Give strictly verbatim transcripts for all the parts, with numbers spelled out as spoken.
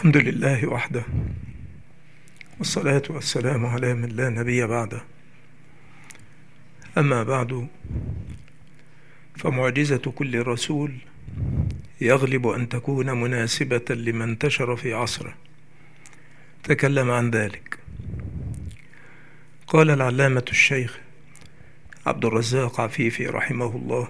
الحمد لله وحده، والصلاة والسلام على من لا نبي بعده. أما بعد، فمعجزة كل رسول يغلب أن تكون مناسبة لمن انتشر في عصره. تكلم عن ذلك. قال العلامة الشيخ عبد الرزاق عفيفي رحمه الله: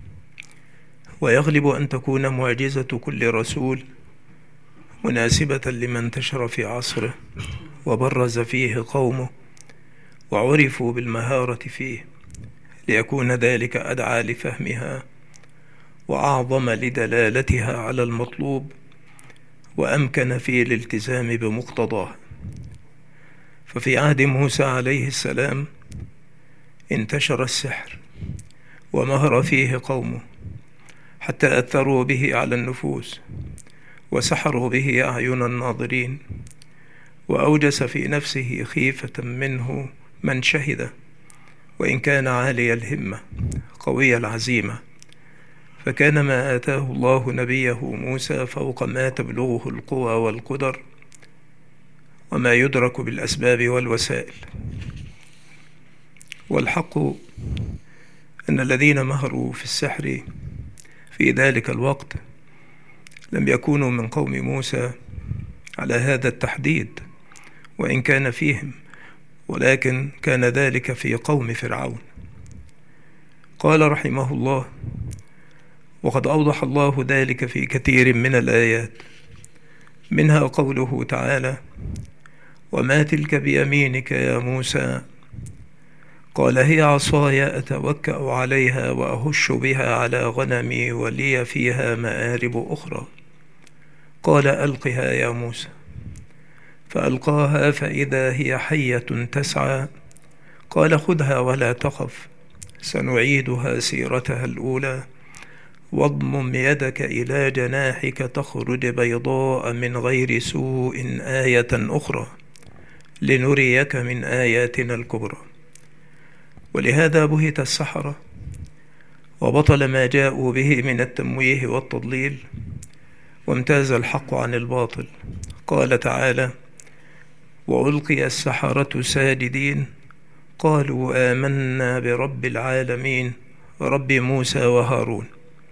ويغلب أن تكون معجزة كل رسول مناسبة لمن انتشر في عصره وبرز فيه قومه وعرفوا بالمهارة فيه، ليكون ذلك أدعى لفهمها وأعظم لدلالتها على المطلوب وأمكن في الالتزام بمقتضاه. ففي عهد موسى عليه السلام انتشر السحر ومهر فيه قومه حتى أثروا به على النفوس وسحروا به أعين الناظرين، وأوجس في نفسه خيفة منه من شهده، وإن كان عالي الهمة قوي العزيمة، فكان ما آتاه الله نبيه موسى فوق ما تبلغه القوى والقدر وما يدرك بالأسباب والوسائل. والحق أن الذين مهروا في السحر في ذلك الوقت لم يكونوا من قوم موسى على هذا التحديد، وإن كان فيهم، ولكن كان ذلك في قوم فرعون. قال رحمه الله: وقد أوضح الله ذلك في كثير من الآيات، منها قوله تعالى: وما تلك بيمينك يا موسى؟ قال هي عصاي أتوكأ عليها وأهش بها على غنمي ولي فيها مآرب أخرى. قال ألقها يا موسى، فألقاها فإذا هي حية تسعى. قال خذها ولا تخف، سنعيدها سيرتها الأولى، واضمم يدك إلى جناحك تخرج بيضاء من غير سوء آية أخرى لنريك من آياتنا الكبرى. ولهذا بهت السحرة وبطل ما جاءوا به من التمويه والتضليل، وامتاز الحق عن الباطل. قال تعالى: وألقي السحرة ساجدين قالوا آمنا برب العالمين رب موسى وهارون.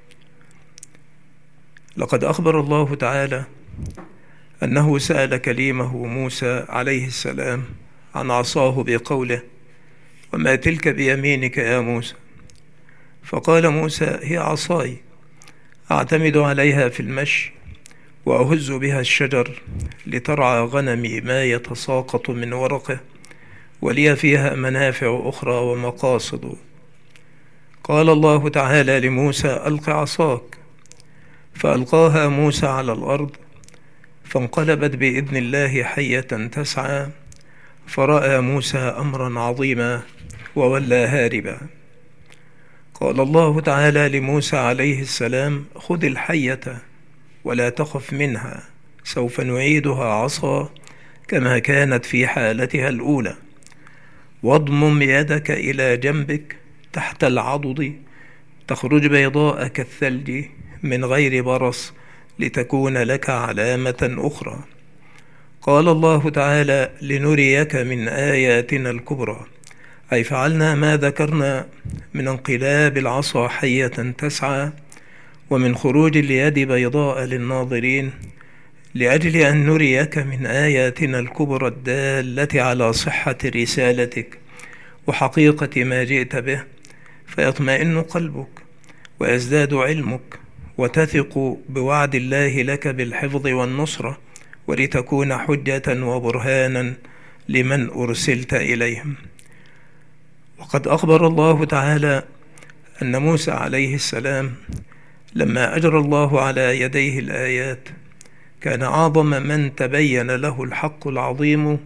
لقد أخبر الله تعالى أنه سأل كليمه موسى عليه السلام عن عصاه بقوله: وما تلك بيمينك يا موسى؟ فقال موسى: هي عصاي أعتمد عليها في المشي وأهز بها الشجر لترعى غنمي ما يتساقط من ورقه، ولي فيها منافع أخرى ومقاصد. قال الله تعالى لموسى: ألق عصاك. فألقاها موسى على الأرض فانقلبت بإذن الله حية تسعى، فرأى موسى أمرا عظيما وولى هاربا. قال الله تعالى لموسى عليه السلام: خذ الحية ولا تخف منها، سوف نعيدها عصا كما كانت في حالتها الأولى، واضمم يدك إلى جنبك تحت العضد تخرج بيضاء كالثلج من غير برص لتكون لك علامة أخرى. قال الله تعالى: لنريك من آياتنا الكبرى، أي فعلنا ما ذكرنا من انقلاب العصا حية تسعى ومن خروج اليد بيضاء للناظرين، لأجل أن نريك من آياتنا الكبرى الدالة على صحة رسالتك وحقيقة ما جئت به، فيطمئن قلبك ويزداد علمك وتثق بوعد الله لك بالحفظ والنصرة، ولتكون حجة وبرهانا لمن أرسلت إليهم. وقد أخبر الله تعالى أن موسى عليه السلام لما أجرى الله على يديه الآيات كان أعظم من تبين له الحق العظيم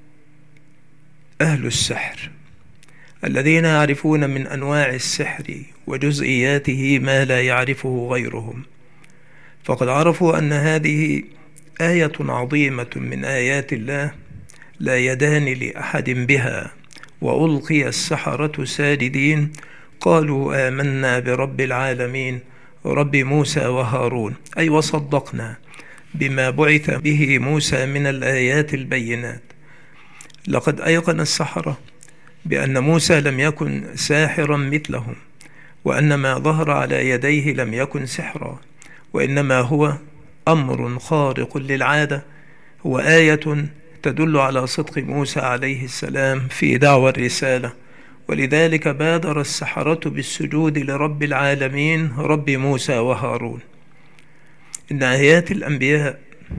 أهل السحر، الذين يعرفون من أنواع السحر وجزئياته ما لا يعرفه غيرهم. فقد عرفوا أن هذه آية عظيمة من آيات الله لا يدان لأحد بها. وألقي السحرة ساجدين قالوا آمنا برب العالمين رب موسى وهارون، أي وصدقنا بما بعث به موسى من الآيات البينات. لقد أيقن السحرة بأن موسى لم يكن ساحرا مثلهم، وأن ما ظهر على يديه لم يكن سحرا، وإنما هو أمر خارق للعادة، هو آية تدل على صدق موسى عليه السلام في دعوى الرسالة. ولذلك بادر السحرة بالسجود لرب العالمين رب موسى وهارون. إن آيات الأنبياء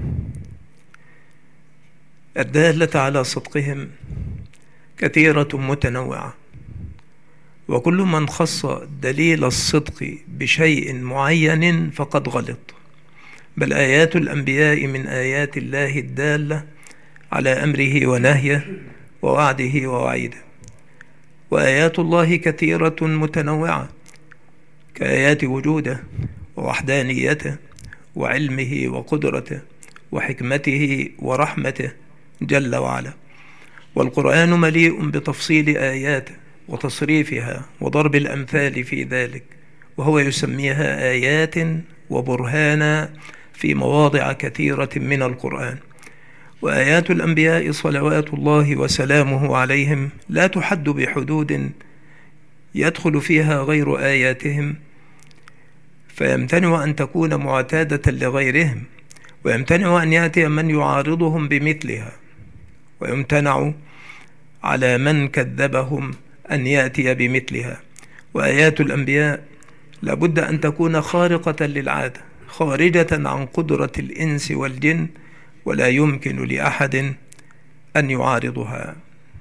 الدالة على صدقهم كثيرة متنوعة، وكل من خص دليل الصدق بشيء معين فقد غلط، بل آيات الأنبياء من آيات الله الدالة على أمره ونهيه ووعده ووعيده. وآيات الله كثيرة متنوعة كآيات وجوده ووحدانيته وعلمه وقدرته وحكمته ورحمته جل وعلا. والقرآن مليء بتفصيل آياته وتصريفها وضرب الأمثال في ذلك، وهو يسميها آيات وبرهانا في مواضع كثيرة من القرآن. وآيات الأنبياء صلوات الله وسلامه عليهم لا تحد بحدود يدخل فيها غير آياتهم، فيمتنع أن تكون معتادة لغيرهم، ويمتنع أن يأتي من يعارضهم بمثلها، ويمتنع على من كذبهم أن يأتي بمثلها. وآيات الأنبياء لابد أن تكون خارقة للعادة، خارجة عن قدرة الإنس والجن، ولا يمكن لأحد أن يعارضها.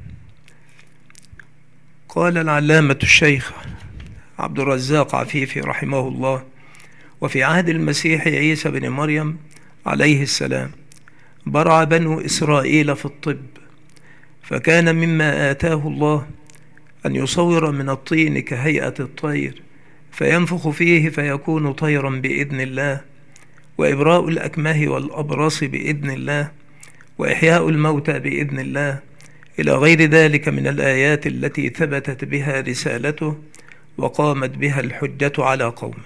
قال العلامة الشيخ عبد الرزاق عفيفي رحمه الله: وفي عهد المسيح عيسى بن مريم عليه السلام برع بنو إسرائيل في الطب، فكان مما آتاه الله أن يصور من الطين كهيئة الطير فينفخ فيه فيكون طيرا بإذن الله، وإبراء الأكمه والأبرص بإذن الله، وإحياء الموتى بإذن الله، إلى غير ذلك من الآيات التي ثبتت بها رسالته وقامت بها الحجة على قومه.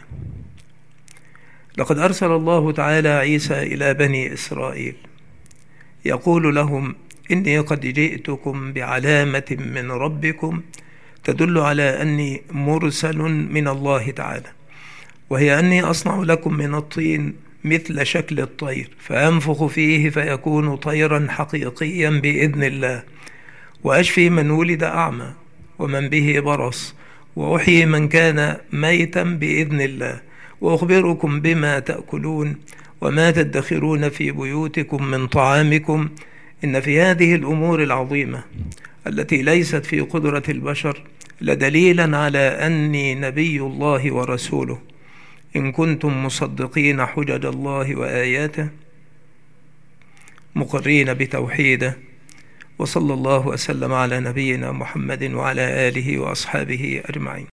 لقد أرسل الله تعالى عيسى إلى بني إسرائيل يقول لهم: إني قد جئتكم بعلامة من ربكم تدل على أني مرسل من الله تعالى، وهي أني أصنع لكم من الطين مثل شكل الطير فأنفخ فيه فيكون طيرا حقيقيا بإذن الله، وأشفي من ولد أعمى ومن به برص، وأحيي من كان ميتا بإذن الله، وأخبركم بما تأكلون وما تدخرون في بيوتكم من طعامكم. إن في هذه الأمور العظيمة التي ليست في قدرة البشر لدليلا على أني نبي الله ورسوله، إن كنتم مصدقين حجج الله وآياته مقرين بتوحيده. وصلى الله وسلم على نبينا محمد وعلى آله وأصحابه أجمعين.